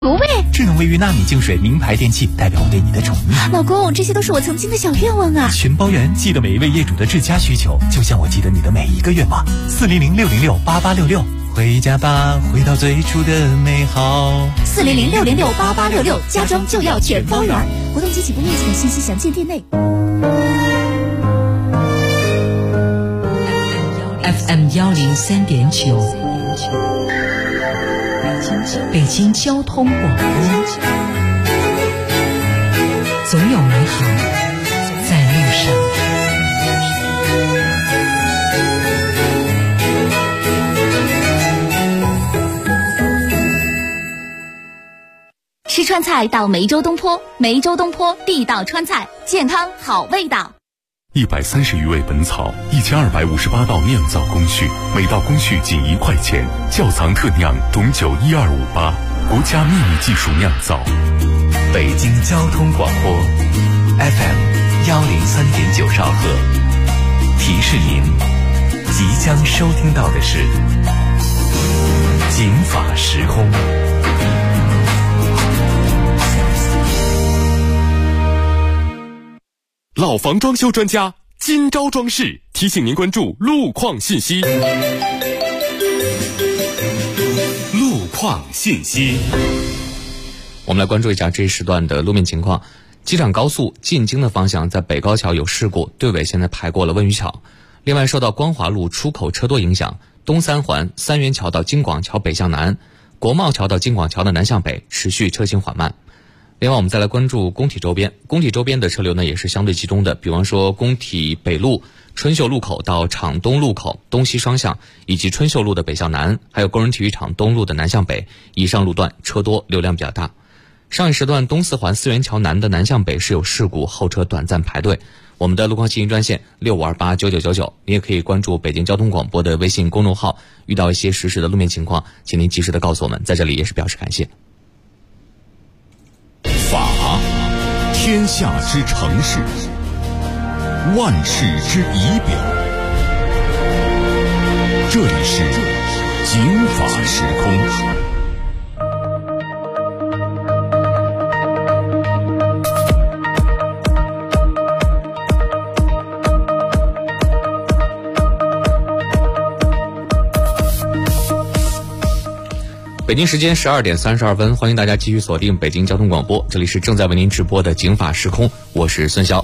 芦苇， 智能卫浴纳米净水名牌电器，代表我对你的宠溺。 老公，这些都是我曾经的小愿望啊！ 全包圆，记得每一位业主的至佳需求，就像我记得你的每一个愿望。400-606-8866，回家吧，回到最初的美好。 400-606-8866，家装就要全包圆。活动及起步面积等信息详见店内。 FM 103.9，北京交通广播，总有美好在路上。 吃川菜到梅州东坡，梅州东坡地道川菜，健康好味道。 130余味本草，1258道酿造工序，每道工序仅1块钱。窖藏特酿董酒12588，国家秘密技术酿造。 北京交通广播 FM 103.9兆赫，提示您即将收听到的是警法时空。 老房装修专家今朝装饰提醒您关注路况信息。路况信息， 我们来关注一下这一时段的路面情况。机场高速进京的方向，在北高桥有事故，队尾现在排过了问榆桥。另外，受到光华路出口车多影响，东三环三元桥到京广桥北向南，国贸桥到京广桥的南向北持续车行缓慢。另外，我们再来关注工体周边。工体周边的车流呢也是相对集中的，比方说工体北路春秀路口到厂东路口东西双向，以及春秀路的北向南，还有工人体育场东路的南向北，以上路段车多，流量比较大。上一时段东四环四元桥南的南向北是有事故，后车短暂排队。我们的路况信息专线65289999，你也可以关注北京交通广播的微信公众号，遇到一些实时的路面情况，请您及时的告诉我们，在这里也是表示感谢。 法，天下之城市，万世之仪表。这里是警法时空。 北京时间12点32分，欢迎大家继续锁定北京交通广播，这里是正在为您直播的警法时空，我是孙骁。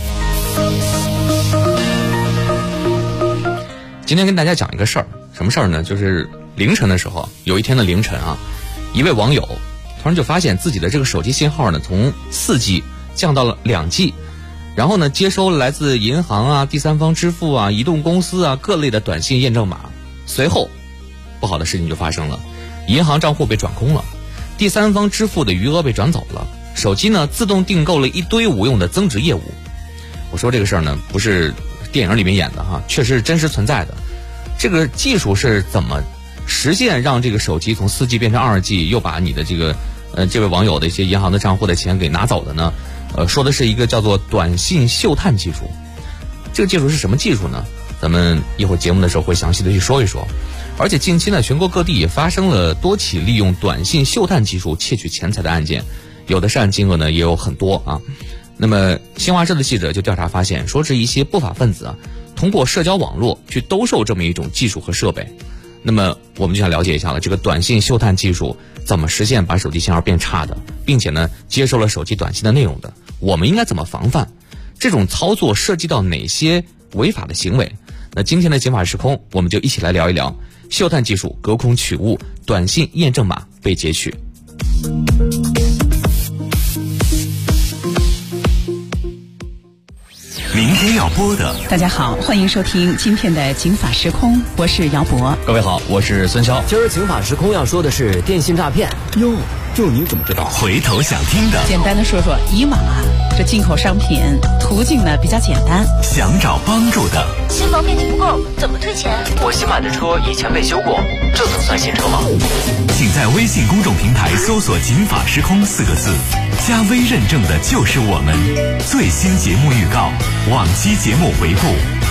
今天跟大家讲一个事儿，什么事儿呢？就是凌晨的时候，有一天的凌晨啊，一位网友突然就发现自己的这个手机信号呢，从4G 降到了2G，然后呢，接收了来自银行啊、第三方支付啊、移动公司啊各类的短信验证码。随后，不好的事情就发生了。银行账户被转空了，第三方支付的余额被转走了，手机呢自动订购了一堆无用的增值业务。我说这个事儿呢不是电影里面演的哈，确实是真实存在的。这个技术是怎么实现让这个手机从4G 变成2G， 又把你的这个这位网友的一些银行的账户的钱给拿走的呢？说的是一个叫做短信嗅探技术。这个技术是什么技术呢？咱们一会儿节目的时候会详细的去说一说。而且近期呢，全国各地也发生了多起利用短信嗅探技术窃取钱财的案件，有的涉案金额呢也有很多啊。那么新华社的记者就调查发现，说是一些不法分子啊，通过社交网络去兜售这么一种技术和设备。那么我们就想了解一下了，这个短信嗅探技术怎么实现把手机信号变差的，并且呢接收了手机短信的内容的，我们应该怎么防范？这种操作涉及到哪些违法的行为？那今天的警法时空，我们就一起来聊一聊嗅探技术隔空取物，短信验证码被截取。 明天要播的， 大家好，欢迎收听今天的警法时空，我是姚博。 各位好，我是孙骁。 今儿警法时空要说的是电信诈骗。哟，这你怎么知道？ 回头想听的， 简单的说说以往啊，这进口商品途径呢比较简单， 想找帮助的， 新房面积不够怎么退钱？ 我新买的车以前被修过，这能算新车吗？ 请在微信公众平台搜索警法时空4个字，加微认证的就是我们。最新节目预告，往期节目回顾，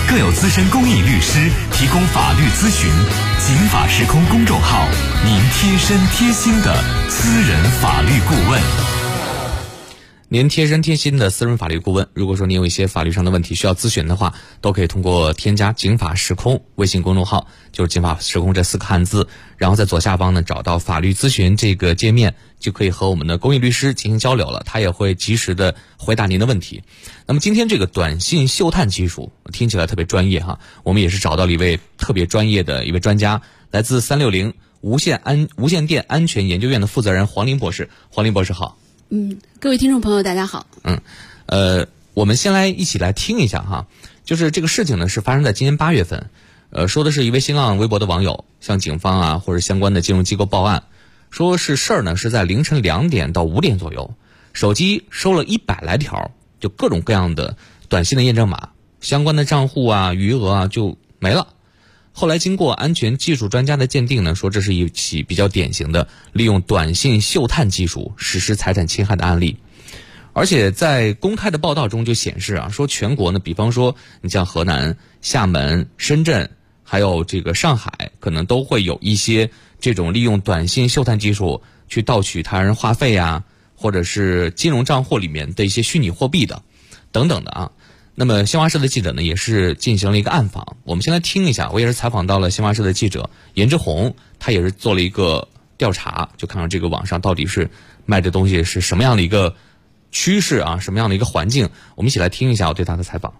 更有资深公益律师提供法律咨询。警法时空公众号，您贴身贴心的私人法律顾问。 您贴身贴心的私人法律顾问，如果说你有一些法律上的问题需要咨询的话，都可以通过添加警法时空微信公众号，就是警法时空这4个汉字，然后在左下方呢找到法律咨询这个界面，就可以和我们的公益律师进行交流了，他也会及时的回答您的问题。那么今天这个短信嗅探技术听起来特别专业哈，我们也是找到了一位特别专业的一位专家，来自360无线电安全研究院的负责人黄林博士。黄林博士好。 各位听众朋友大家好。 我们先来一起来听一下哈，就是这个事情呢是发生在今年8月份，说的是一位新浪微博的网友向警方啊或者相关的金融机构报案，说是事儿呢是在凌晨2点到5点左右，手机收了100来条，就各种各样的短信的验证码，相关的账户啊余额啊就没了。后来经过安全技术专家的鉴定呢，说这是一起比较典型的利用短信嗅探技术实施财产侵害的案例。而且在公开的报道中就显示啊，说全国呢，比方说你像河南、厦门、深圳，还有这个上海，可能都会有一些这种利用短信嗅探技术去盗取他人话费啊，或者是金融账户里面的一些虚拟货币的等等的啊。那么新华社的记者呢也是进行了一个暗访，我们先来听一下，我也是采访到了新华社的记者严志红，他也是做了一个调查，就看看这个网上到底是卖的东西是什么样的一个趋势啊，什么样的一个环境，我们一起来听一下我对他的采访。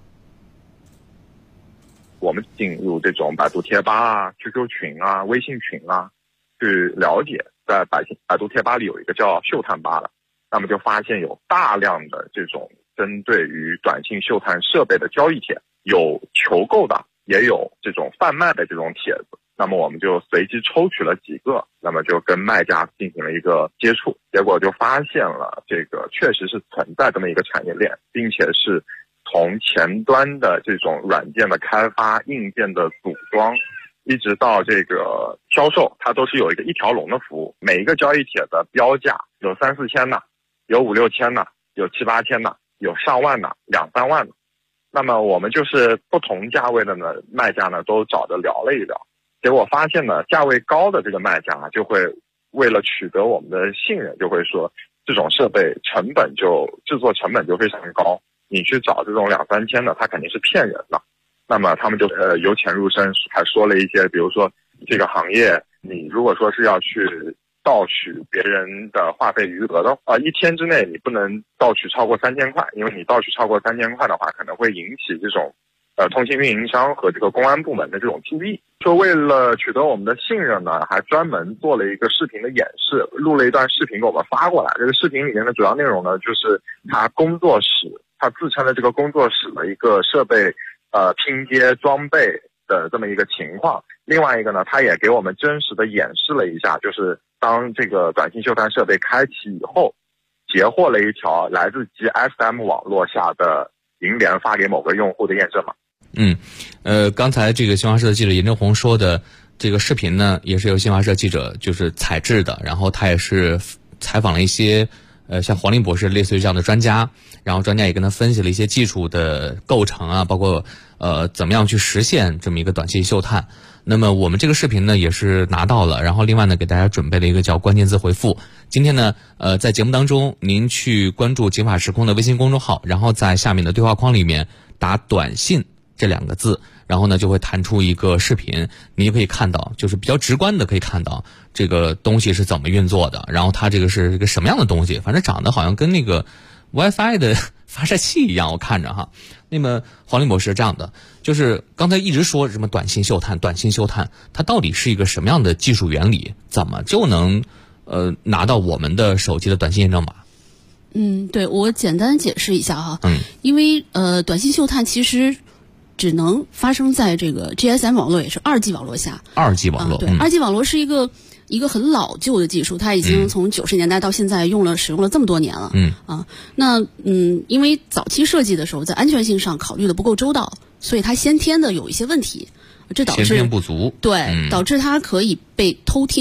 我们进入这种百度贴吧啊、QQ 群啊、微信群啊，去了解，在百度贴吧里有一个叫嗅探吧的，那么就发现有大量的这种针对于短信嗅探设备的交易帖，有求购的，也有这种贩卖的这种帖子。那么我们就随机抽取了几个，那么就跟卖家进行了一个接触，结果就发现了这个确实是存在这么一个产业链，并且是从前端的这种软件的开发、硬件的组装，一直到这个销售，它都是有一条龙的服务。每一个交易帖的标价有3、4千的，有5、6千的，有7、8千的，有上万的，2、3万的。那么我们就是不同价位的呢，卖家呢都找着聊了一聊，结果发现呢，价位高的这个卖家就会为了取得我们的信任，就会说这种设备制作成本就非常高，你去找这种2、3千的，它肯定是骗人的。那么他们就由浅入深，还说了一些，比如说这个行业，你如果说是要去盗取别人的话费余额的1天之内你不能盗取超过3000块，因为你盗取超过3000块的话，可能会引起这种通信运营商和这个公安部门的这种注意。说为了取得我们的信任呢，还专门做了一个视频的演示，录了一段视频给我们发过来。这个视频里面的主要内容呢，就是他工作室，他自称的这个工作室的一个设备拼接装备的这么一个情况。另外一个呢，他也给我们真实的演示了一下，就是当这个短信嗅探设备开启以后，截获了一条来自 GSM 网络下的银联发给某个用户的验证码。 刚才这个新华社的记者严正红说的这个视频呢，也是由新华社记者就是采制的，然后他也是采访了一些像黄林博士类似于这样的专家，然后专家也跟他分析了一些技术的构成啊，包括怎么样去实现这么一个短信嗅探。那么我们这个视频呢也是拿到了，然后另外呢给大家准备了一个叫关键字回复。今天呢在节目当中您去关注警法时空的微信公众号，然后在下面的对话框里面打短信这2个字，然后呢就会弹出一个视频，你就可以看到，就是比较直观的可以看到这个东西是怎么运作的，然后它这个是一个什么样的东西，反正长得好像跟那个 WiFi 的发射器一样，我看着哈。那么黄林博士这样的，就是刚才一直说什么短信嗅探，它到底是一个什么样的技术原理？怎么就能拿到我们的手机的短信验证码？ 对，我简单解释一下哈。因为短信嗅探其实只能发生在这个 GSM 网络，也是2G 网络下。2G 网络， 对，2G 网络是一个很老旧的技术，它已经从90年代到现在使用了这么多年了。因为早期设计的时候，在安全性上考虑的不够周到，所以它先天的有一些问题，这导致先天不足， 对，导致它可以被偷听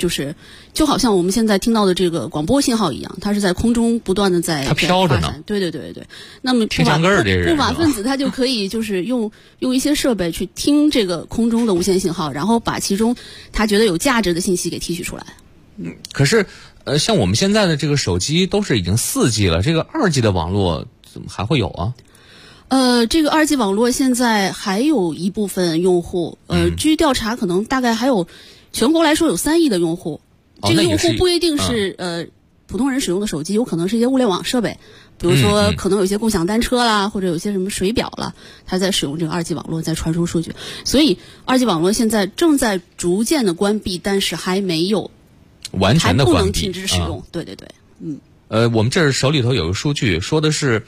就是就好像我们现在听到的这个广播信号一样，它是在空中不断的在它飘着呢。 对。那么不法分子他就可以就是用一些设备去听这个空中的无线信号，然后把其中他觉得有价值的信息给提取出来。 可是像我们现在的这个手机都是已经4G 了，这个2G 的网络怎么还会有啊？ 这个2G 网络现在还有一部分用户，据调查可能大概还有全国来说有3亿的用户。这个用户不一定是普通人使用的手机，有可能是一些物联网设备，比如说可能有一些共享单车啦，或者有些什么水表啦，它在使用这个2G 网络在传输数据。所以2G 网络现在正在逐渐的关闭，但是还没有完全的关闭， 还不能停止使用。对， 我们这儿手里头有个数据，说的是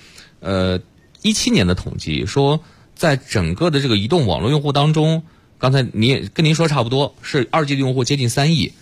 17年的统计，说在整个的这个移动网络用户当中，刚才跟您说差不多，是2G 的用户接近3亿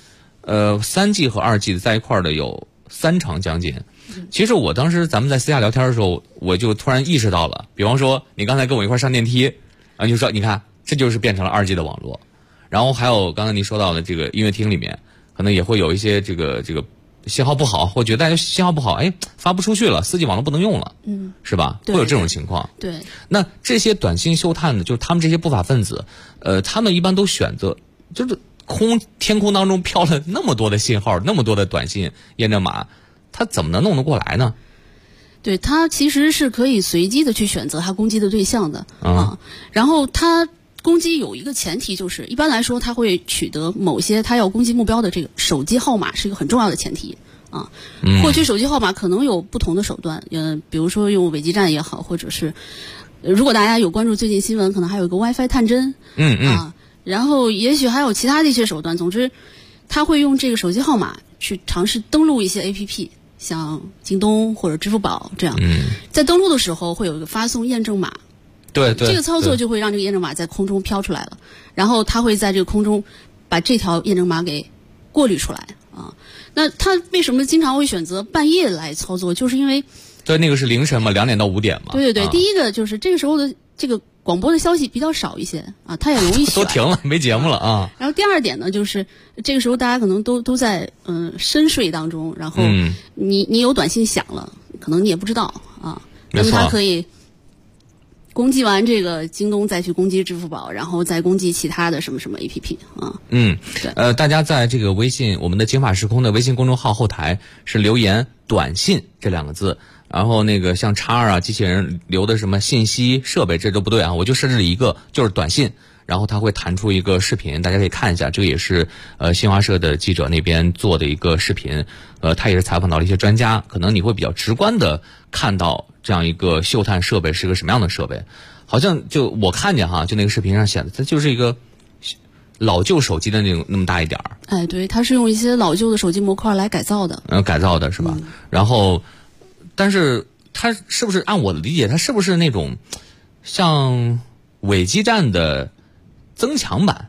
，3G 和2G 在一块儿的有3成将近。其实我当时咱们在私下聊天的时候，我就突然意识到了，比方说你刚才跟我一块上电梯，然后就说你看这就是变成了2G 的网络。然后还有刚才您说到的这个音乐厅里面，可能也会有一些这个信号不好，或觉得大家信号不好，发不出去了，4G 网络不能用了，是吧？会有这种情况。 对。 那这些短信嗅探的，就是他们这些不法分子，他们一般都选择，就是天空当中飘了那么多的信号，那么多的短信验证码，他怎么能弄得过来呢？ 对，他其实是可以随机的去选择他攻击的对象的然后他攻击有一个前提，就是一般来说他会取得某些他要攻击目标的这个手机号码，是一个很重要的前提获取手机号码可能有不同的手段，比如说用伪基站也好，或者是如果大家有关注最近新闻，可能还有一个 WiFi 探针然后也许还有其他的一些手段。总之他会用这个手机号码去尝试登录一些 APP， 像京东或者支付宝这样在登录的时候会有一个发送验证码， 对， 这个操作就会让这个验证码在空中飘出来了，然后他会在这个空中把这条验证码给过滤出来那他为什么经常会选择半夜来操作，就是因为对，那个是凌晨嘛，2点到5点嘛。 对，第一个就是这个时候的这个广播的消息比较少一些它也容易都停了，没节目了然后第二点呢，就是这个时候大家可能都在深睡当中，然后你有短信响了，可能你也不知道那么他可以攻击完这个京东，再去攻击支付宝，然后再攻击其他的什么什么 APP 大家在这个微信我们的警法时空的微信公众号后台是留言短信这2个字，然后那个像叉机器人留的什么信息设备这都不对我就设置了一个就是短信，然后它会弹出一个视频，大家可以看一下，这个也是新华社的记者那边做的一个视频，他也是采访到了一些专家，可能你会比较直观的看到这样一个嗅探设备是个什么样的设备。好像就我看见就那个视频上显得它就是一个老旧手机的那么大一点儿。 对，它是用一些老旧的手机模块来改造的。 改造的是吧？然后，但是它是不是按我的理解，它是不是那种像伪基站的增强版？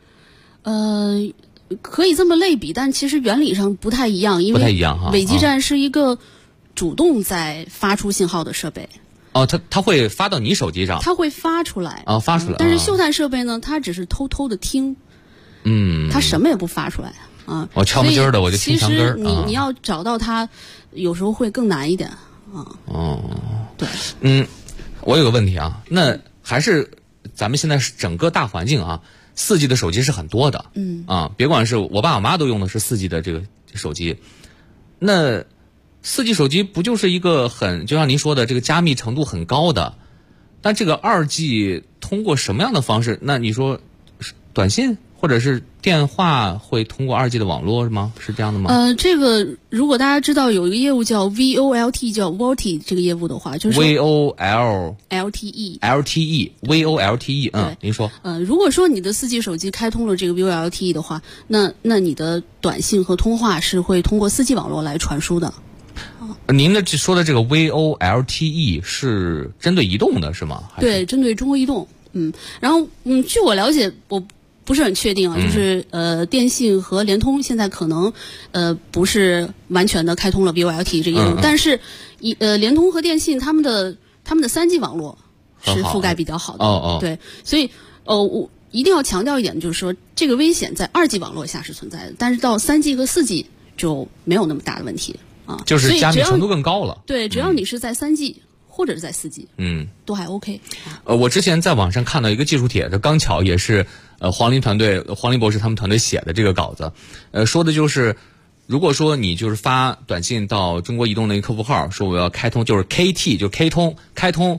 可以这么类比，但其实原理上不太一样，因为伪基站是一个主动在发出信号的设备。 它会发到你手机上， 它会发出来发出来。 但是嗅探设备呢，它只是偷偷的听，它什么也不发出来我敲门筋儿的，我就听墙根儿。 你要找到它，有时候会更难一点对。 我有个问题那还是咱们现在整个大环境4G 的手机是很多的，别管是我爸我妈都用的是4G 的这个手机，那4G 手机不就是一个就像您说的这个加密程度很高的，但这个2G 通过什么样的方式？那你说短信或者是电话会通过2G 的网络吗？是这样的吗？ 这个如果大家知道有一个业务叫 VOLT 叫 VoLTE 这个业务的话，就是 VOLTE 您说如果说你的4G 手机开通了这个 VOLTE 的话，那你的短信和通话是会通过4G 网络来传输的。 您说的这个 VOLTE 是针对移动的是吗？ 对，针对中国移动。然后据我了解，我不是很确定就是电信和联通现在可能不是完全的开通了 VOLTE 这个业务，但是联通和电信他们的3G 网络是覆盖比较好的。对，所以一定要强调一点，就是说这个危险在2G 网络下是存在的，但是到3G 和4G 就没有那么大的问题啊。 就是加密程度更高了。 对，只要你是在3G。或者是在4G，都还 OK。 我之前在网上看到一个技术帖，这刚巧也是黄林博士他们团队写的这个稿子，说的就是，如果说你就是发短信到中国移动的一个客服号，说我要开通，就是 KT 就 K 通开通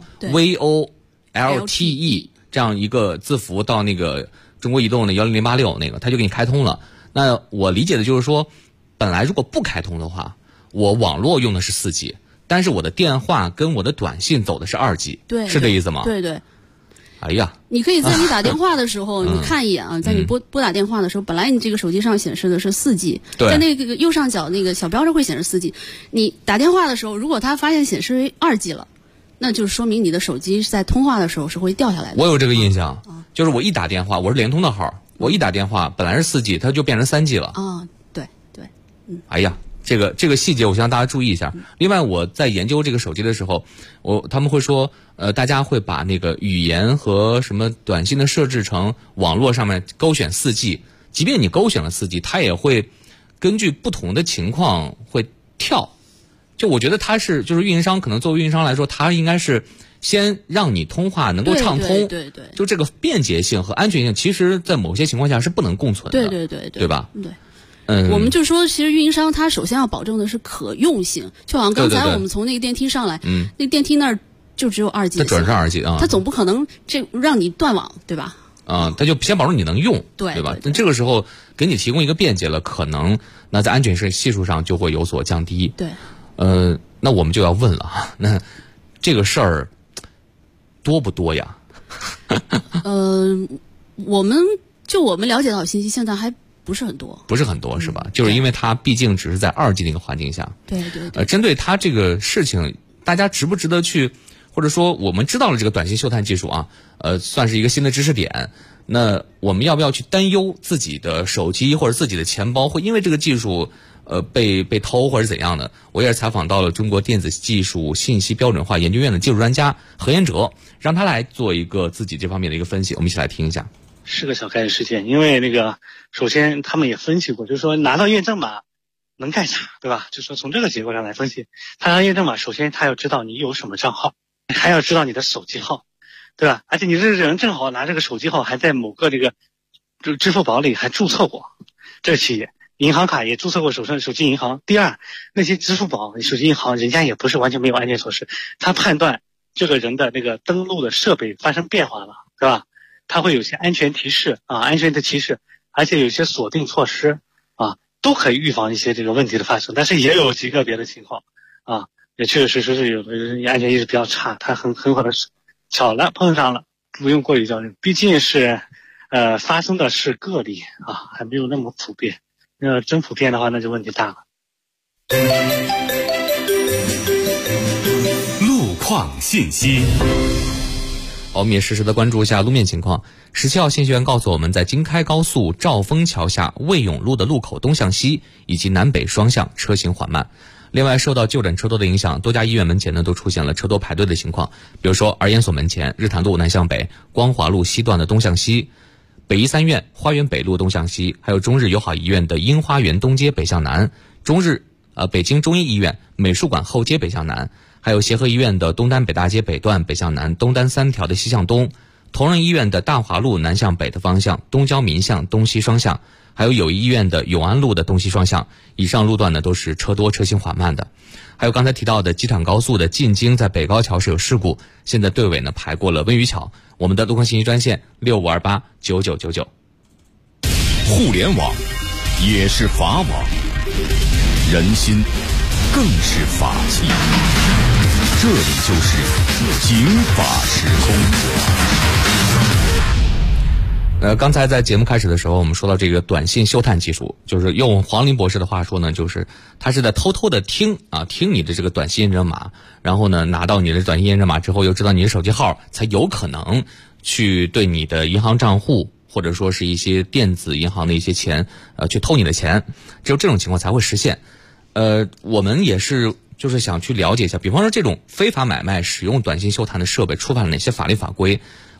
VOLTE 这样一个字符到那个中国移动的10086那个，他就给你开通了。那我理解的就是说，本来如果不开通的话，我网络用的是4G。但是我的电话跟我的短信走的是2G， 对， 是这意思吗？ 对对。 哎呀， 你可以在你打电话的时候，你看一眼啊，在你拨打电话的时候，本来你这个手机上显示的是4G，在那个右上角那个小标上会显示4G。你打电话的时候，如果它发现显示为2G了，那就是说明你的手机在通话的时候是会掉下来的。 我有这个印象，就是我一打电话，我是联通的号，我一打电话本来是4G，它就变成3G 了。 对， 哎呀。这个细节我希望大家注意一下。另外我在研究这个手机的时候，他们会说大家会把那个语言和什么短信的设置成网络上面勾选4G， 即便你勾选了4G， 它也会根据不同的情况会跳。就我觉得它是就是运营商可能作为运营商来说，它应该是先让你通话能够畅通， 对， 就这个便捷性和安全性，其实在某些情况下是不能共存的，对吧？ 对。我们就说，其实运营商它首先要保证的是可用性，就好像刚才我们从那个电梯上来，那电梯那儿就只有2G， 它准是2G啊， 它总不可能让你断网，对吧？ 它就先保证你能用，对吧？那这个时候给你提供一个便捷了，可能那在安全系数上就会有所降低。 对， 那我们就要问了，那这个事儿多不多呀？ 我们了解到的信息，现在还不是很多是吧？就是因为它毕竟只是在2G 那个环境下。 对。 针对它这个事情，大家值不值得去，或者说我们知道了这个短信嗅探技术啊，算是一个新的知识点。那我们要不要去担忧自己的手机或者自己的钱包会因为这个技术被偷或者怎样的？我也是采访到了中国电子技术信息标准化研究院的技术专家何彦哲，让他来做一个自己这方面的一个分析，我们一起来听一下。 是个小概率事件，因为首先他们也分析过，就是说拿到验证码能干啥，对吧？就是说从这个结构上来分析，他拿验证码，首先他要知道你有什么账号，还要知道你的手机号，对吧？而且你这人正好拿这个手机号还在某个就支付宝里还注册过，这是其一，银行卡也注册过手机银行。第二，那些支付宝、手机银行，人家也不是完全没有安全措施，他判断这个人的登录的设备发生变化了，对吧？它会有些安全提示啊，安全的提示，而且有些锁定措施啊，都可以预防一些这个问题的发生。但是也有极个别的情况啊，也确确实实是有的人安全意识比较差，他很可能是巧了碰上了，不用过于焦虑。毕竟是发生的是个例啊，还没有那么普遍。真普遍的话，那就问题大了。 路况信息。 我们也实时的关注一下路面情况。17号信息员告诉我们，在京开高速兆丰桥下魏永路的路口东向西以及南北双向车行缓慢。另外，受到就诊车多的影响，多家医院门前呢都出现了车多排队的情况。比如说儿研所门前、日坛路南向北、光华路西段的东向西、北医三院花园北路东向西，还有中日友好医院的樱花园东街北向南、北京中医医院美术馆后街北向南，还有协和医院的东单北大街北段北向南、东单3条的西向东，同仁医院的大华路南向北的方向、东郊民巷东西双向，还有友谊医院的永安路的东西双向，以上路段呢都是车多车行缓慢的。还有刚才提到的机场高速的进京在北高桥是有事故，现在队尾呢排过了温榆桥。我们的路况信息专线65289999。 互联网也是法网，人心更是法器。这里就是警法时空。 刚才在节目开始的时候，我们说到这个短信嗅探技术，就是用黄林博士的话说呢，就是他是在偷偷的听你的这个短信验证码，然后呢拿到你的短信验证码之后，又知道你的手机号，才有可能去对你的银行账户或者说是一些电子银行的一些钱去偷你的钱，只有这种情况才会实现。我们也是就是想去了解一下，比方说这种非法买卖使用短信嗅探的设备触犯了哪些法律法规。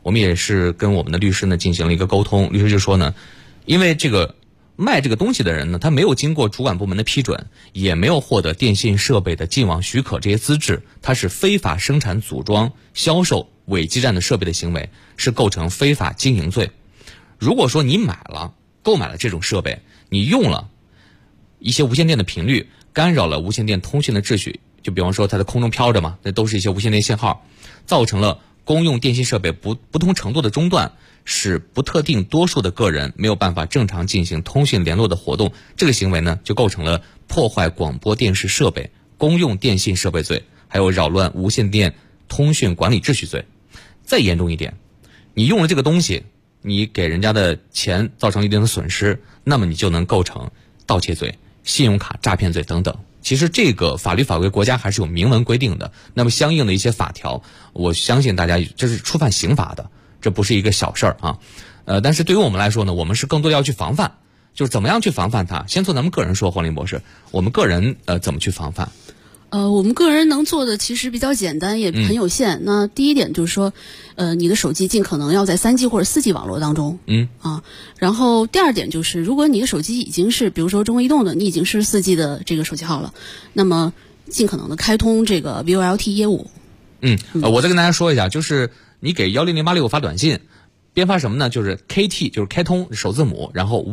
我们也是跟我们的律师呢进行了一个沟通，律师就说呢，因为这个卖这个东西的人呢，他没有经过主管部门的批准，也没有获得电信设备的进网许可这些资质，他是非法生产、组装、销售伪基站的设备的行为，是构成非法经营罪。如果说你购买了这种设备，你用了一些无线电的频率，干扰了无线电通讯的秩序，就比方说它在空中飘着嘛，那都是一些无线电信号，造成了公用电信设备不同程度的中断，使不特定多数的个人没有办法正常进行通讯联络的活动，这个行为呢就构成了破坏广播电视设备、公用电信设备罪，还有扰乱无线电通讯管理秩序罪。再严重一点，你用了这个东西，你给人家的钱造成一定的损失，那么你就能构成盗窃罪、信用卡诈骗罪等等。其实这个法律法规国家还是有明文规定的，那么相应的一些法条，我相信大家这是触犯刑法的，这不是一个小事儿啊。但是对于我们来说呢，我们是更多要去防范，就是怎么样去防范它。先从咱们个人说，黄林博士，我们个人怎么去防范？ 我们个人能做的其实比较简单，也很有限。那第一点就是说，你的手机尽可能要在3G 或者4G 网络当中。然后第二点就是，如果你的手机已经是，比如说中国移动的，你已经是4G 的这个手机号了，那么尽可能的开通这个 VoLTE 业务。 我再跟大家说一下，就是你给10086发短信，编发什么呢？就是 KT， 就是开通首字母，然后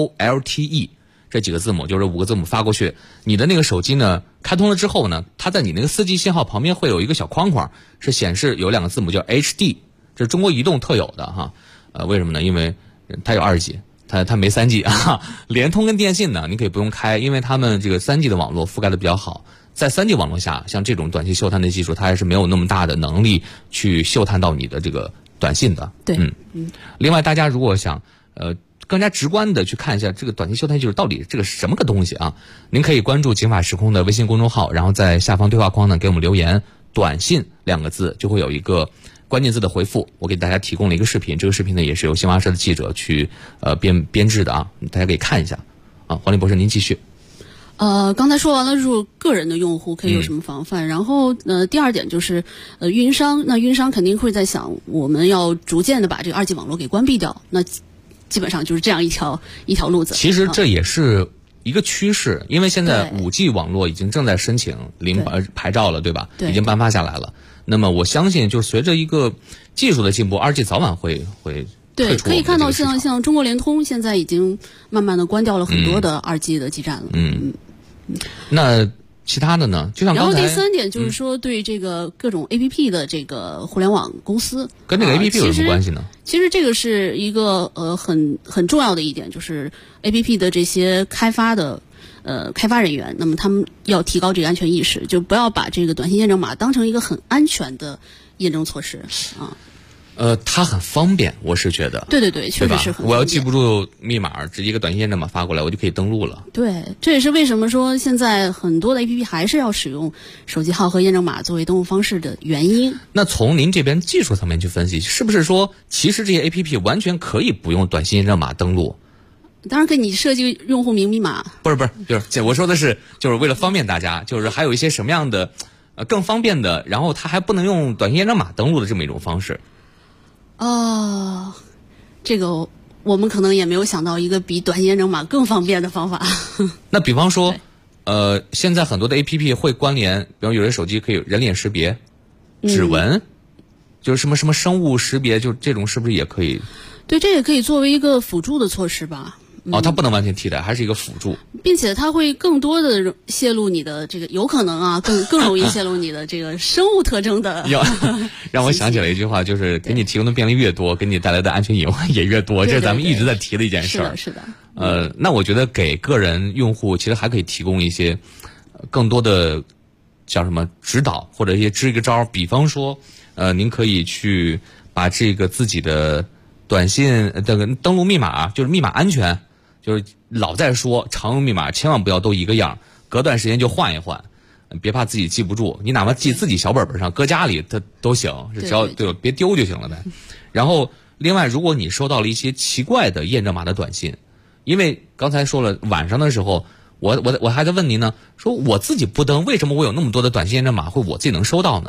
VoLTE。这几个字母就是5个字母发过去，你的那个手机呢开通了之后呢，它在你那个4G 信号旁边会有一个小框框，是显示有2个字母叫 HD， 这是中国移动特有的哈。为什么呢？因为它有2G， 它没3G 啊。联通跟电信呢，你可以不用开，因为他们这个3G 的网络覆盖的比较好。在3G 网络下，像这种短信嗅探的技术，它还是没有那么大的能力去嗅探到你的这个短信的。 对， 另外，大家如果想更加直观的去看一下这个短信嗅探技术到底这个什么个东西啊，您可以关注警法时空的微信公众号，然后在下方对话框呢给我们留言短信2个字，就会有一个关键字的回复，我给大家提供了一个视频，这个视频呢也是由新华社的记者去编制的啊，大家可以看一下啊。黄林博士您继续。 刚才说完了，就是个人的用户可以有什么防范，然后第二点就是运营商，那运营商肯定会在想，我们要逐渐的把这个2G 网络给关闭掉，那基本上就是这样一条路子。 其实这也是一个趋势，因为现在5G 网络已经正在申请牌照了，对吧？ 对， 已经颁发下来了。那么我相信，就是随着一个技术的进步，2G 早晚会对，可以看到像中国联通现在已经慢慢的关掉了很多的2G 的基站了。 那其他的呢？就像刚才， 然后第3点就是说，对这个各种 APP 的这个互联网公司， 跟这个 APP 有什么关系呢？ 其实这个是一个很重要的一点，就是 APP 的这些开发人员，那么他们要提高这个安全意识，就不要把这个短信验证码当成一个很安全的验证措施啊。 它很方便，我是觉得。 对，确实是很方便。 我要记不住密码，直接一个短信验证码发过来，我就可以登录了。 对，这也是为什么说现在很多的 APP 还是要使用手机号和验证码作为登录方式的原因。 那从您这边技术层面去分析，是不是说其实这些 APP 完全可以不用短信验证码登录？ 当然，给你设计用户名密码。 不是，就是我说的是，就是为了方便大家，就是还有一些什么样的更方便的，然后它还不能用短信验证码登录的这么一种方式。 这个我们可能也没有想到一个比短信验证码更方便的方法。 那比方说，现在很多的 APP 会关联，比方有些手机可以人脸识别、指纹，就是什么生物识别，就这种是不是也可以？ 对，这也可以作为一个辅助的措施吧。 它不能完全替代，还是一个辅助， 并且它会更多的泄露你的这个，有可能更容易泄露你的这个生物特征的。 让我想起了一句话，就是给你提供的便利越多，给你带来的安全隐患也越多，这是咱们一直在提的一件事儿。 是的。 那我觉得给个人用户其实还可以提供一些更多的叫什么指导，或者一些支一个招，比方说，您可以去把这个自己的短信这个登录密码，就是密码安全。就是老在说常用密码千万不要都一个样，隔段时间就换一换，别怕自己记不住，你哪怕记自己小本本上搁家里它都行，只要对别丢就行了呗。然后另外，如果你收到了一些奇怪的验证码的短信，因为刚才说了晚上的时候，我还在问您呢，说我自己不登，为什么我有那么多的短信验证码会我自己能收到呢？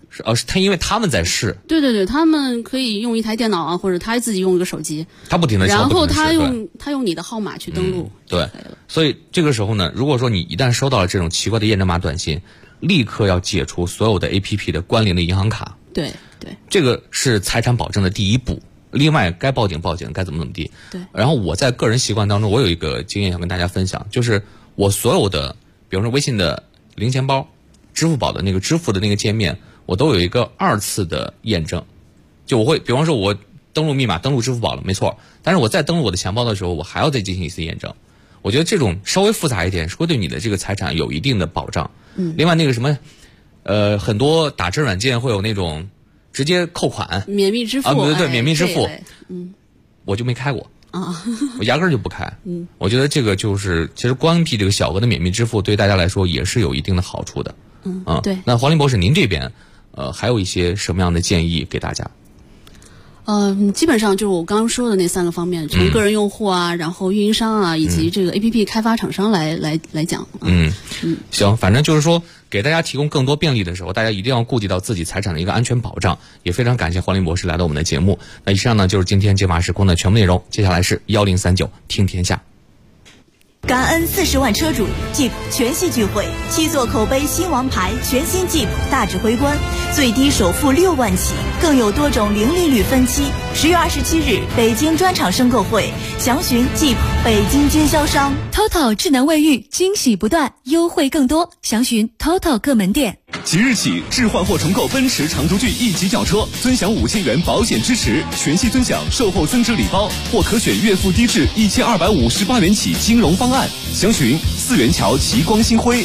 是因为他们在试。 对对对，他们可以用一台电脑啊，或者他自己用一个手机， 他不停的， 然后他用你的号码去登录。 对，所以这个时候呢，如果说你一旦收到了这种奇怪的验证码短信，立刻要解除所有的 APP 的关联的银行卡。 对对， 这个是财产保证的第一步。另外，该报警报警，该怎么地。 对。 然后我在个人习惯当中，我有一个经验想跟大家分享，就是我所有的，比如说微信的零钱包、支付宝的那个支付的那个界面，我都有一个2次的验证。就我会，比方说我登录密码登录支付宝了，没错，但是我再登录我的钱包的时候，我还要再进行一次验证。我觉得这种稍微复杂一点，会对你的这个财产有一定的保障。另外那个什么，很多打车软件会有那种直接扣款免密支付啊，对，免密支付，我就没开过啊， 我压根儿就不开。我觉得这个就是其实关闭这个小额的免密支付对大家来说也是有一定的好处的。 对。 那黄林博士，您这边还有一些什么样的建议给大家？ 基本上就是我刚刚说的那3个方面，从个人用户啊，然后运营商啊，以及这个 APP 开发厂商来讲。 行，反正就是说给大家提供更多便利的时候，大家一定要顾及到自己财产的一个安全保障。也非常感谢黄林博士来到我们的节目。那以上呢就是今天解码时空的全部内容，接下来是1039听天下。 感恩40万车主 Jeep 全系聚会，7座口碑新王牌，全新 Jeep 大指挥官，最低首付6万起，更有多种零利率分期。10月27日，北京专场申购会，详询 Jeep 北京经销商。 TOTO 智能卫浴，惊喜不断，优惠更多，详询 TOTO 各门店。 即日起，置换或重购奔驰长途巨 E 级轿车，尊享5000元保险支持，全系尊享售后增值礼包，或可选月付低至1258元起金融方案。详询4元桥奇光新辉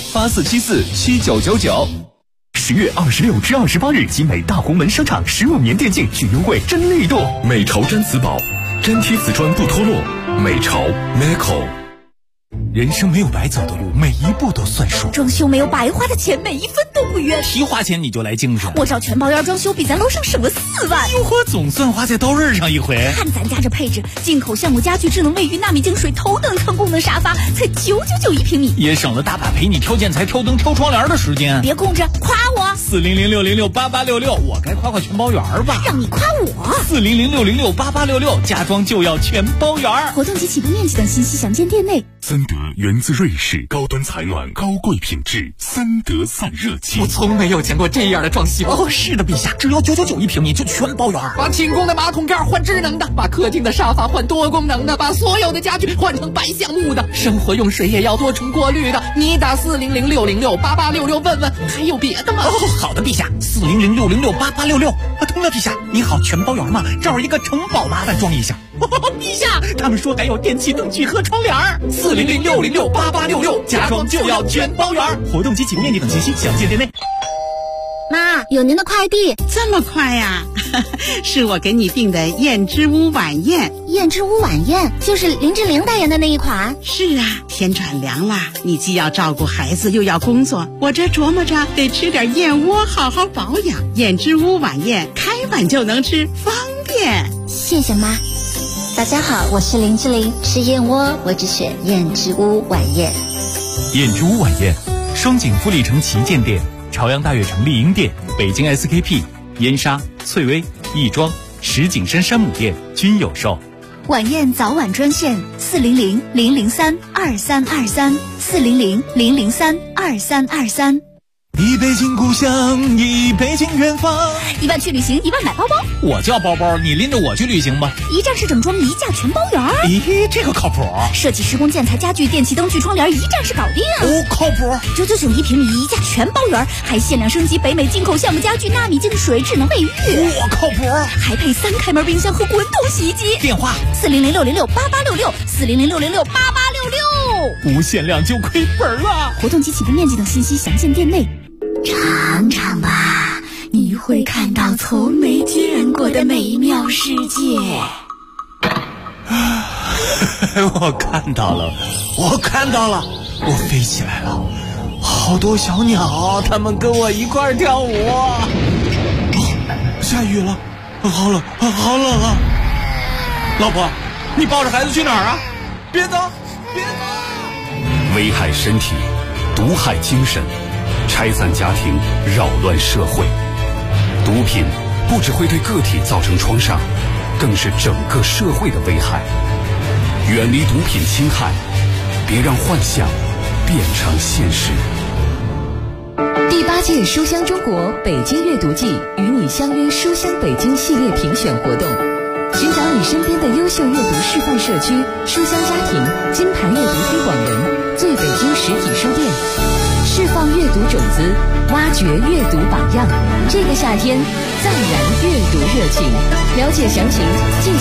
84747999。 10月26至28日，集美大红门商场15年电竞巨优惠真力度， 美潮毡瓷宝，粘贴瓷砖不脱落，美潮 Meco。 人生没有白走的路，每一步都算数。 装修没有白花的钱，每一分都不冤。 提花钱你就来精神， 我找全包烟装修比咱楼上省了4万。 哟呵，总算花在刀刃上一回。 看咱家这配置，进口橡木家具、智能卫浴、纳米净水、头等舱功能沙发，才999一平米， 也省了大把陪你挑建材、挑灯、挑窗帘的时间。 别空着，夸我 40060688866，我该夸全包圆吧？ 让你夸我 40060688866，家装就要全包圆。 活动及起步面积等信息详见店内。 森德源自瑞士，高端采暖，高贵品质，森德散热器。 我从没有见过这样的装修。 哦，是的，陛下，只要999一平米就全包圆。 把寝宫的马桶盖换智能的，把客厅的沙发换多功能的，把所有的家具换成白橡木的，生活用水也要多重过滤的。你打40060688866问问，还有别的吗？ 哦，好的，陛下，40060688866。对了，陛下，你好，全包圆吗？这儿一个城堡，麻烦装一下。陛下，他们说还有电器灯具和窗帘。40060688866，家装就要全包圆。活动及起步面积等信息详见店内。 妈，有您的快递。 这么快呀？是我给你订的燕之屋晚宴。 燕之屋晚宴就是林志玲代言的那一款。 是啊，天转凉了，你既要照顾孩子又要工作，我这琢磨着得吃点燕窝好好保养。燕之屋晚宴开碗就能吃，方便。 谢谢妈。大家好，我是林志玲，吃燕窝我只选燕之屋晚宴。 燕之屋晚宴，双井富力城旗舰店、朝阳大悦城丽婴店、北京 SKP、燕莎、翠微、亦庄、石景山山姆店均有售。 晚宴早晚专线400-003-2323，400-003-2323。 一杯敬故乡，一杯敬远方。 1万去旅行，1万买包包。 我叫包包，你拎着我去旅行吧。 一站式整装，一价全包圆。 咦，这个靠谱。 设计、施工、建材、家具、电器、灯具、窗帘，一站式搞定。 哦，靠谱。 999一平米，一价全包圆，还限量升级北美进口橡木家具、纳米净水、智能卫浴。 我靠谱。 还配3开门冰箱和滚筒洗衣机。 电话 40060688866，40060688866。 无限量就亏本了。 活动及起步面积等信息详见店内。尝尝吧，你会看到从没见过的美妙世界。 我看到了，我飞起来了，好多小鸟，它们跟我一块跳舞。下雨了，好冷啊！老婆，你抱着孩子去哪儿啊？别走！ 危害身体，毒害精神，拆散家庭，扰乱社会。 毒品不只会对个体造成创伤，更是整个社会的危害。远离毒品侵害，别让幻想变成现实。 第8届书香中国北京阅读季与你相约书香北京系列评选活动，寻找你身边的优秀阅读示范社区、书香家庭、金牌阅读推广人、最北京实体书店，释放阅读种子，挖掘阅读榜样。这个夏天，再燃阅读热情。了解详情，敬请